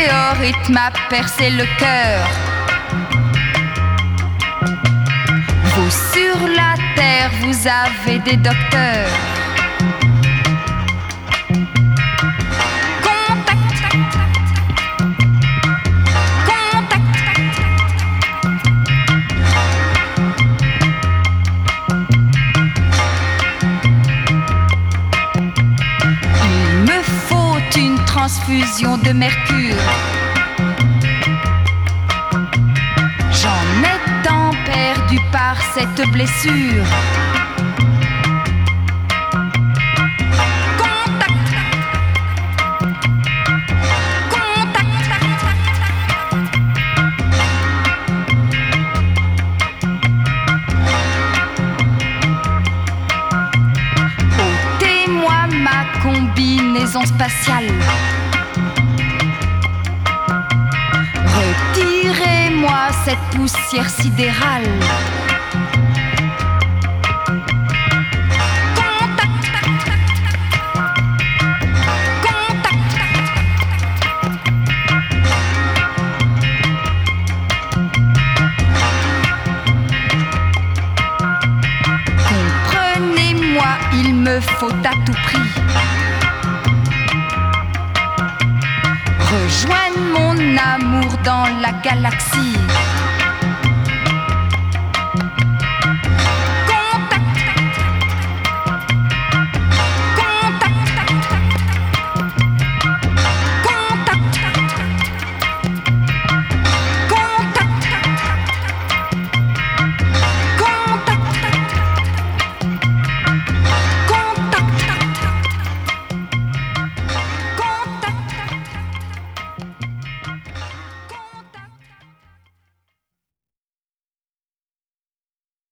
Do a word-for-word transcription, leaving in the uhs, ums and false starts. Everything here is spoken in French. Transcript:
météorite m'a percé le cœur. Vous sur la terre, vous avez des docteurs. Transfusion de mercure. J'en ai tant perdu par cette blessure. Contact. Contact. Ôtez-moi ma combinaison spatiale. Retirez-moi cette poussière sidérale. Contact. Contact. Comprenez-moi, il me faut à tout prix rejoindre mon amour dans la galaxie.